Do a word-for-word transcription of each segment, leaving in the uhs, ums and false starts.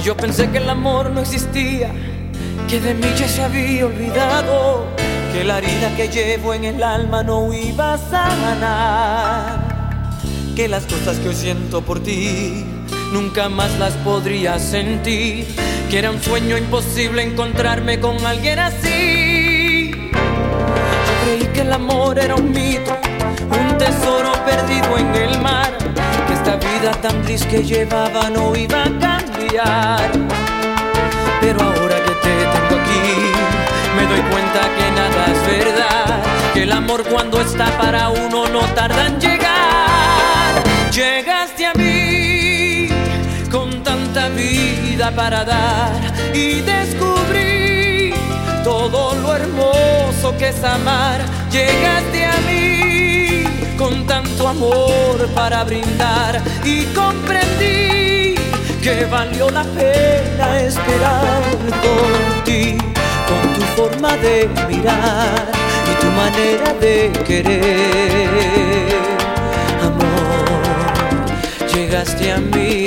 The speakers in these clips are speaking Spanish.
Yo pensé que el amor no existía, que de mí ya se había olvidado, que la herida que llevo en el alma no iba a sanar, que las cosas que hoy siento por ti nunca más las podría sentir, que era un sueño imposible encontrarme con alguien así. Yo creí que el amor era un mito, un tesoro perdido en el mar, que esta vida tan gris que llevaba no iba a cambiar. Pero ahora que te tengo aquí, me doy cuenta que nada es verdad, que el amor cuando está para uno no tarda en llegar. Llegaste a mí con tanta vida para dar y descubrí todo lo hermoso que es amar. Llegaste a mí con tanto amor para brindar y comprendí que valió la pena esperar por ti, con tu forma de mirar y tu manera de querer. Amor, llegaste a mí.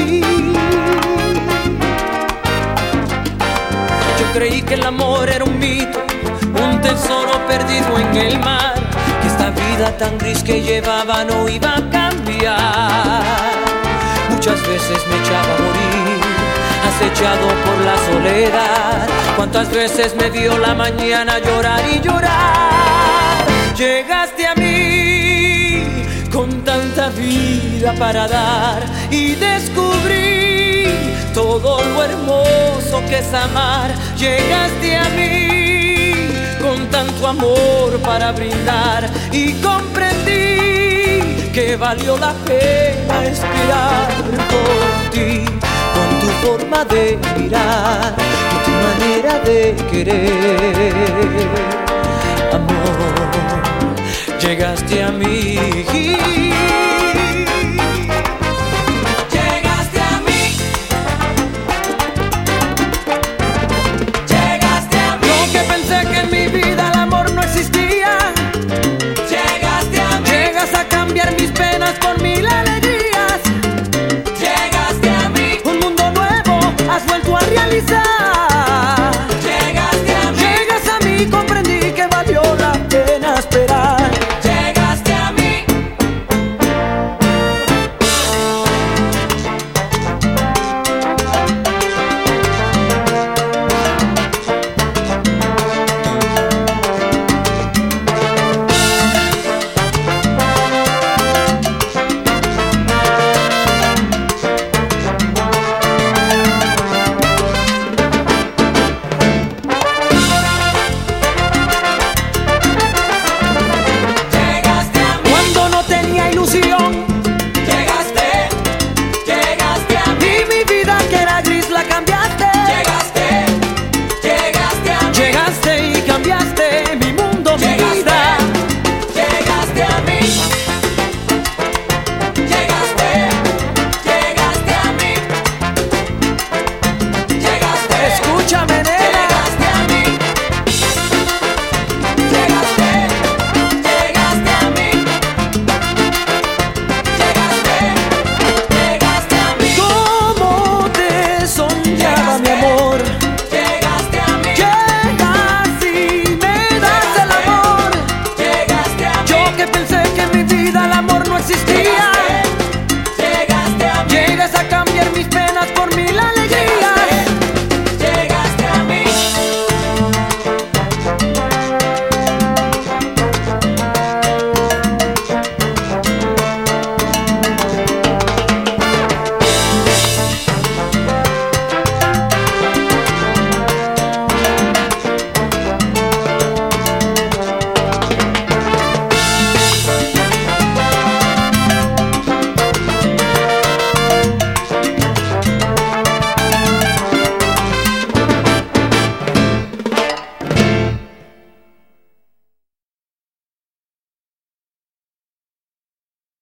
Yo creí que el amor era un mito, un tesoro perdido en el mar, que esta vida tan gris que llevaba no iba a cambiar. Muchas veces me echaba a morir, acechado por la soledad. Cuántas veces me vio la mañana llorar y llorar. Llegaste a mí con tanta vida para dar y descubrí todo lo hermoso que es amar. Llegaste a mí con tanto amor para brindar y comprendí que valió la pena esperar por ti, con tu forma de mirar y tu manera de querer. Amor, llegaste a mí.